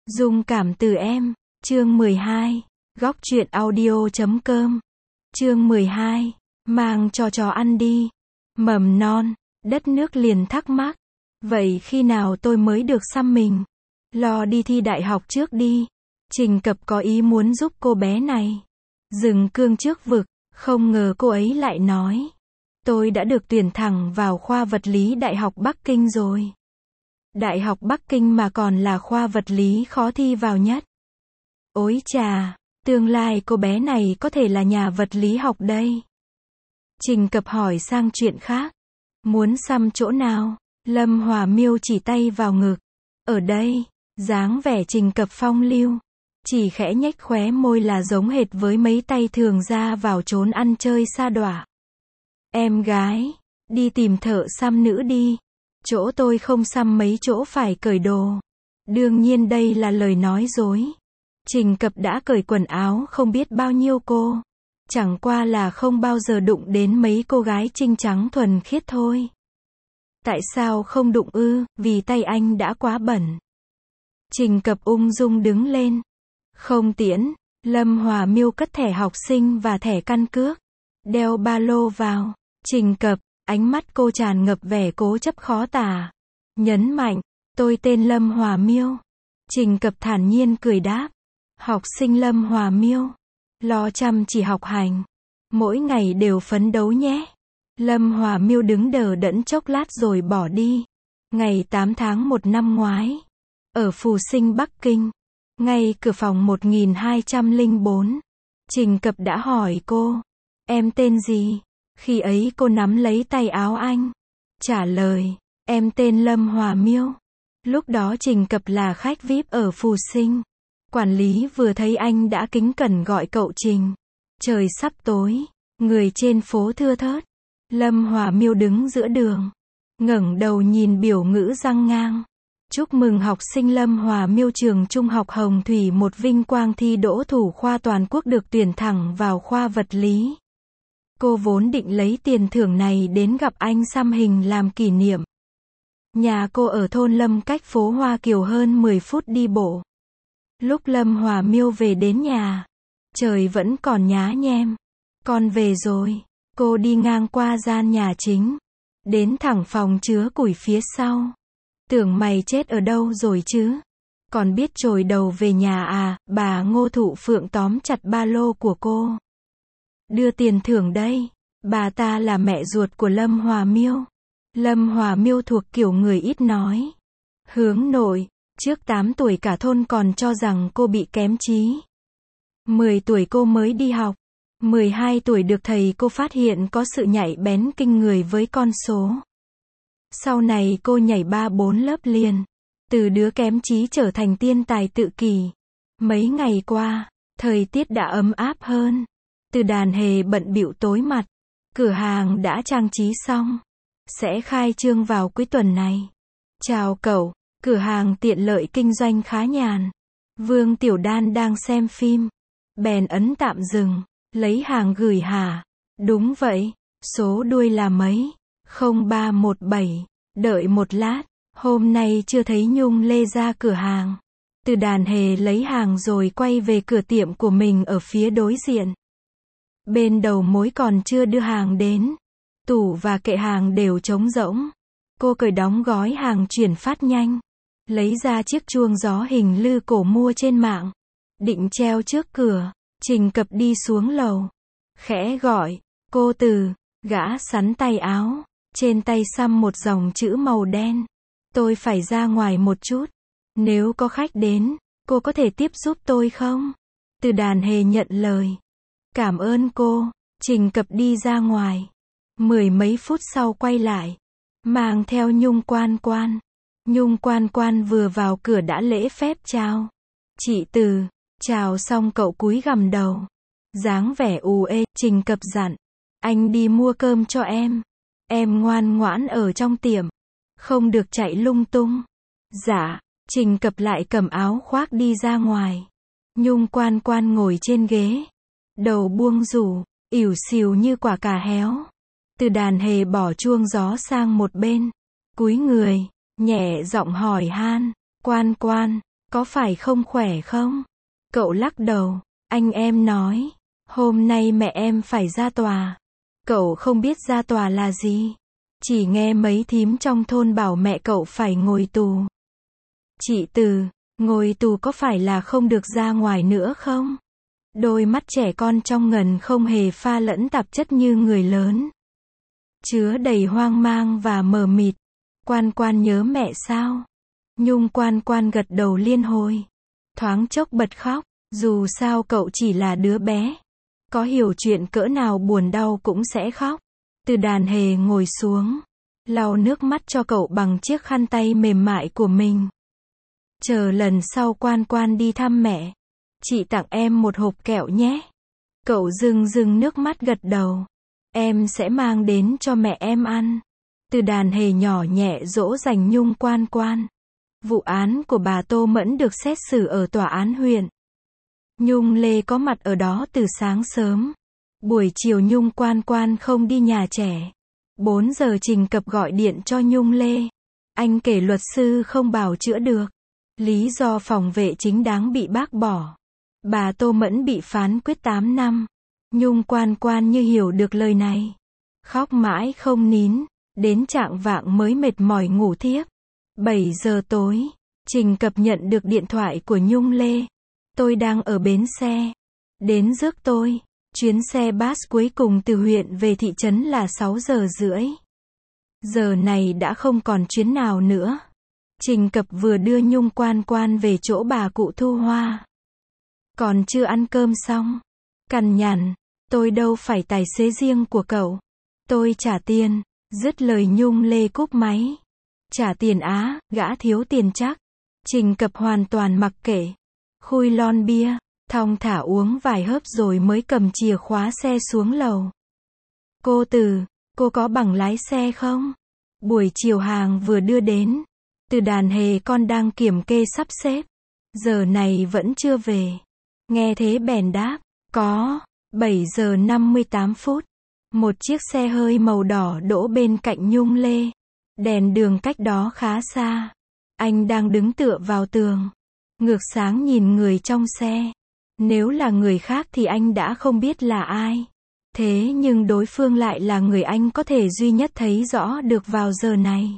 Dung cảm từ em, chương 12, góc truyện audio.com, chương 12, mang cho chó ăn đi, mầm non, đất nước liền thắc mắc, vậy khi nào tôi mới được xăm mình, lo đi thi đại học trước đi, Trình Cập có ý muốn giúp cô bé này, dừng cương trước vực, không ngờ cô ấy lại nói, tôi đã được tuyển thẳng vào khoa vật lý Đại học Bắc Kinh rồi. Đại học Bắc Kinh mà còn là khoa vật lý khó thi vào nhất. Ôi chà, tương lai cô bé này có thể là nhà vật lý học đây. Trình Cập hỏi sang chuyện khác. Muốn xăm chỗ nào? Lâm Hòa Miêu chỉ tay vào ngực. Ở đây, dáng vẻ Trình Cập phong lưu. Chỉ khẽ nhếch khóe môi là giống hệt với mấy tay thường ra vào trốn ăn chơi sa đọa. Em gái, đi tìm thợ xăm nữ đi. Chỗ tôi không xăm mấy chỗ phải cởi đồ. Đương nhiên đây là lời nói dối. Trình Cập đã cởi quần áo không biết bao nhiêu cô. Chẳng qua là không bao giờ đụng đến mấy cô gái trinh trắng thuần khiết thôi. Tại sao không đụng ư? Vì tay anh đã quá bẩn. Trình Cập ung dung đứng lên. Không tiễn. Lâm Hòa Miêu cất thẻ học sinh và thẻ căn cước. Đeo ba lô vào. Trình Cập. Ánh mắt cô tràn ngập vẻ cố chấp khó tả. Nhấn mạnh, tôi tên Lâm Hòa Miêu. Trình Cập thản nhiên cười đáp. Học sinh Lâm Hòa Miêu. Lo chăm chỉ học hành. Mỗi ngày đều phấn đấu nhé. Lâm Hòa Miêu đứng đờ đẫn chốc lát rồi bỏ đi. Ngày 8 tháng 1 năm ngoái. Ở Phù Sinh Bắc Kinh. Ngay cửa phòng 1204. Trình Cập đã hỏi cô. Em tên gì? Khi ấy cô nắm lấy tay áo anh. Trả lời, em tên Lâm Hòa Miêu. Lúc đó Trình Cập là khách VIP ở Phù Sinh. Quản lý vừa thấy anh đã kính cẩn gọi cậu Trình. Trời sắp tối, người trên phố thưa thớt. Lâm Hòa Miêu đứng giữa đường. Ngẩng đầu nhìn biểu ngữ răng ngang. Chúc mừng học sinh Lâm Hòa Miêu trường Trung học Hồng Thủy một vinh quang thi đỗ thủ khoa toàn quốc được tuyển thẳng vào khoa vật lý. Cô vốn định lấy tiền thưởng này đến gặp anh xăm hình làm kỷ niệm. Nhà cô ở thôn Lâm cách phố Hoa Kiều hơn 10 phút đi bộ. Lúc Lâm Hòa Miêu về đến nhà, trời vẫn còn nhá nhem. Con về rồi. Cô đi ngang qua gian nhà chính. Đến thẳng phòng chứa củi phía sau. Tưởng mày chết ở đâu rồi chứ? Còn biết trồi đầu về nhà à? Bà Ngô Thụ Phượng tóm chặt ba lô của cô. Đưa tiền thưởng đây. Bà ta là mẹ ruột của Lâm Hòa Miêu. Lâm Hòa Miêu thuộc kiểu người ít nói. Hướng nội, trước 8 tuổi cả thôn còn cho rằng cô bị kém trí. 10 tuổi cô mới đi học. 12 tuổi được thầy cô phát hiện có sự nhạy bén kinh người với con số. Sau này cô nhảy 3-4 lớp liền. Từ đứa kém trí trở thành tiên tài tự kỷ. Mấy ngày qua, thời tiết đã ấm áp hơn. Từ đàn hề bận bịu tối mặt. Cửa hàng đã trang trí xong. Sẽ khai trương vào cuối tuần này. Chào cậu. Cửa hàng tiện lợi kinh doanh khá nhàn. Vương Tiểu Đan đang xem phim. Bèn ấn tạm dừng. Lấy hàng gửi hả? Đúng vậy. Số đuôi là mấy? 0317. Đợi một lát. Hôm nay chưa thấy Nhung Lê ra cửa hàng. Từ đàn hề lấy hàng rồi quay về cửa tiệm của mình ở phía đối diện. Bên đầu mối còn chưa đưa hàng đến. Tủ và kệ hàng đều trống rỗng. Cô cởi đóng gói hàng chuyển phát nhanh. Lấy ra chiếc chuông gió hình lư cổ mua trên mạng. Định treo trước cửa. Trình Cập đi xuống lầu. Khẽ gọi. Cô Từ. Gã sắn tay áo. Trên tay xăm một dòng chữ màu đen. Tôi phải ra ngoài một chút. Nếu có khách đến, cô có thể tiếp giúp tôi không? Từ đàn hề nhận lời. Cảm ơn cô. Trình Cập đi ra ngoài. 10 mấy phút sau quay lại. Mang theo Nhung Quan Quan. Nhung Quan Quan vừa vào cửa đã lễ phép chào. Chị Từ. Chào xong cậu cúi gằm đầu. Dáng vẻ ù ê. Trình Cập dặn. Anh đi mua cơm cho em. Em ngoan ngoãn ở trong tiệm. Không được chạy lung tung. Dạ. Trình Cập lại cầm áo khoác đi ra ngoài. Nhung Quan Quan ngồi trên ghế. Đầu buông rủ. Ỉu xìu như quả cà héo. Từ đàn hề bỏ chuông gió sang một bên. Cúi người. Nhẹ giọng hỏi han. Quan Quan. Có phải không khỏe không? Cậu lắc đầu. Anh em nói. Hôm nay mẹ em phải ra tòa. Cậu không biết ra tòa là gì. Chỉ nghe mấy thím trong thôn bảo mẹ cậu phải ngồi tù. Chị Từ, ngồi tù có phải là không được ra ngoài nữa không? Đôi mắt trẻ con trong ngần không hề pha lẫn tạp chất như người lớn. Chứa đầy hoang mang và mờ mịt. Quan Quan nhớ mẹ sao? Nhung Quan Quan gật đầu liên hồi. Thoáng chốc bật khóc, dù sao cậu chỉ là đứa bé. Có hiểu chuyện cỡ nào buồn đau cũng sẽ khóc. Từ Đàn Hề ngồi xuống, lau nước mắt cho cậu bằng chiếc khăn tay mềm mại của mình. Chờ lần sau Quan Quan đi thăm mẹ, chị tặng em một hộp kẹo nhé. Cậu rưng nước mắt gật đầu. Em sẽ mang đến cho mẹ em ăn. Từ Đàn Hề nhỏ nhẹ dỗ dành Nhung Quan Quan. Vụ án của bà Tô Mẫn được xét xử ở tòa án huyện. Nhung Lê có mặt ở đó từ sáng sớm. Buổi chiều Nhung Quan Quan không đi nhà trẻ. 4 giờ Trình Cập gọi điện cho Nhung Lê. Anh kể luật sư không bào chữa được. Lý do phòng vệ chính đáng bị bác bỏ. Bà Tô Mẫn bị phán quyết 8 năm. Nhung Quan Quan như hiểu được lời này. Khóc mãi không nín. Đến chạng vạng mới mệt mỏi ngủ thiếp. 7 giờ tối, Trình Cập nhận được điện thoại của Nhung Lê. Tôi đang ở bến xe. Đến rước tôi. Chuyến xe bus cuối cùng từ huyện về thị trấn là 6 giờ rưỡi. Giờ này đã không còn chuyến nào nữa. Trình Cập vừa đưa Nhung Quan Quan về chỗ bà cụ thu hoa. Còn chưa ăn cơm xong. Cằn nhằn, tôi đâu phải tài xế riêng của cậu. Tôi trả tiền. Dứt lời Nhung Lê cúp máy. Trả tiền á, gã thiếu tiền chắc. Trình Cập hoàn toàn mặc kệ. Khui lon bia, thong thả uống vài hớp rồi mới cầm chìa khóa xe xuống lầu. Cô Từ, cô có bằng lái xe không? Buổi chiều hàng vừa đưa đến. Từ Đàn Hề con đang kiểm kê sắp xếp. Giờ này vẫn chưa về. Nghe thế bèn đáp, có. 7 giờ 58 phút. Một chiếc xe hơi màu đỏ đỗ bên cạnh Nhung Lê. Đèn đường cách đó khá xa. Anh đang đứng tựa vào tường. Ngược sáng nhìn người trong xe. Nếu là người khác thì anh đã không biết là ai. Thế nhưng đối phương lại là người anh có thể duy nhất thấy rõ được vào giờ này.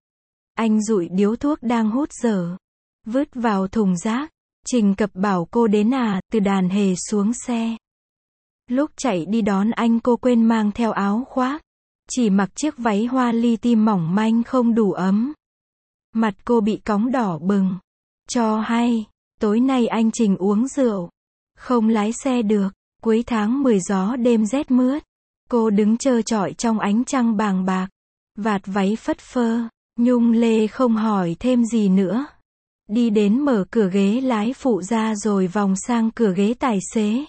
Anh dụi điếu thuốc đang hút dở. Vứt vào thùng rác. Trình Cập bảo cô đến à, Từ Đàn Hề xuống xe. Lúc chạy đi đón anh cô quên mang theo áo khoác. Chỉ mặc chiếc váy hoa li ti mỏng manh không đủ ấm. Mặt cô bị cóng đỏ bừng. Cho hay, tối nay anh Trình uống rượu. Không lái xe được. Cuối tháng 10 gió đêm rét mướt. Cô đứng trơ trọi trong ánh trăng bàng bạc. Vạt váy phất phơ. Nhung Lê không hỏi thêm gì nữa. Đi đến mở cửa ghế lái phụ ra rồi vòng sang cửa ghế tài xế.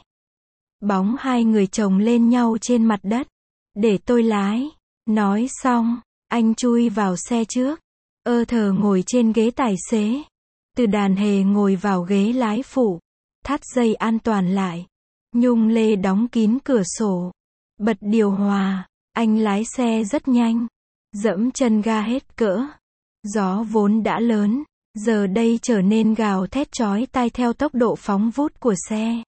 Bóng hai người chồng lên nhau trên mặt đất. Để tôi lái. Nói xong, anh chui vào xe trước. Thờ ngồi trên ghế tài xế. Từ Đàn Hề ngồi vào ghế lái phụ. Thắt dây an toàn lại. Nhung Lê đóng kín cửa sổ. Bật điều hòa. Anh lái xe rất nhanh. Dẫm chân ga hết cỡ. Gió vốn đã lớn. Giờ đây trở nên gào thét chói tai theo tốc độ phóng vút của xe.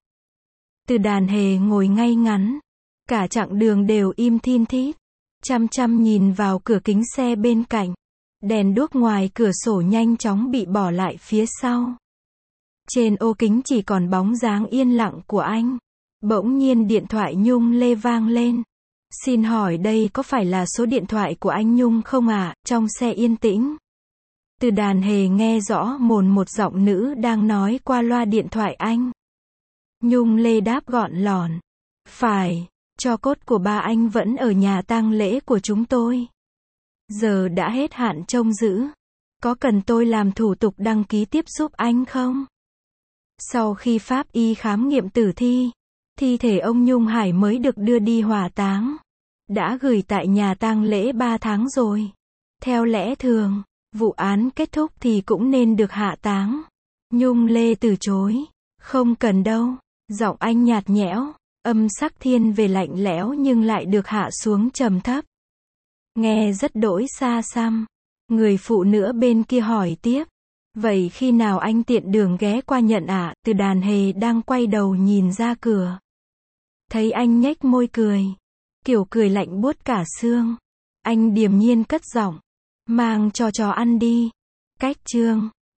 Từ Đàn Hề ngồi ngay ngắn. Cả chặng đường đều im thin thít. Chăm chăm nhìn vào cửa kính xe bên cạnh. Đèn đuốc ngoài cửa sổ nhanh chóng bị bỏ lại phía sau. Trên ô kính chỉ còn bóng dáng yên lặng của anh. Bỗng nhiên điện thoại Nhung Lê vang lên. Xin hỏi đây có phải là số điện thoại của anh Nhung không ạ? Trong xe yên tĩnh. Từ Đàn Hề nghe rõ một giọng nữ đang nói qua loa điện thoại anh. Nhung Lê đáp gọn lỏn. Phải, tro cốt của ba anh vẫn ở nhà tang lễ của chúng tôi. Giờ đã hết hạn trông giữ. Có cần tôi làm thủ tục đăng ký tiếp giúp anh không? Sau khi pháp y khám nghiệm tử thi, thi thể ông Nhung Hải mới được đưa đi hỏa táng. Đã gửi tại nhà tang lễ 3 tháng rồi. Theo lẽ thường, vụ án kết thúc thì cũng nên được hạ táng. Nhung Lê từ chối. Không cần đâu. Giọng anh nhạt nhẽo, âm sắc thiên về lạnh lẽo nhưng lại được hạ xuống trầm thấp. Nghe rất đỗi xa xăm. Người phụ nữ bên kia hỏi tiếp. Vậy khi nào anh tiện đường ghé qua nhận ạ? Từ đàn hề đang quay đầu nhìn ra cửa. Thấy anh nhếch môi cười. Kiểu cười lạnh buốt cả xương. Anh điềm nhiên cất giọng. Mang cho chó ăn đi. Cách chương